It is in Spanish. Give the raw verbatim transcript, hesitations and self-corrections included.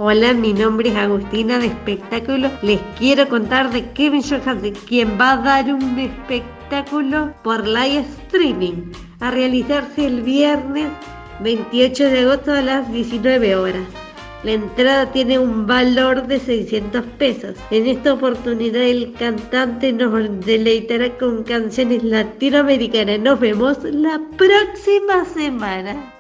Hola, mi nombre es Agustina de Espectáculo. Les quiero contar de Kevin Johansen, quien va a dar un espectáculo por live streaming a realizarse el viernes veintiocho de agosto a las diecinueve horas. La entrada tiene un valor de seiscientos pesos. En esta oportunidad el cantante nos deleitará con canciones latinoamericanas. Nos vemos la próxima semana.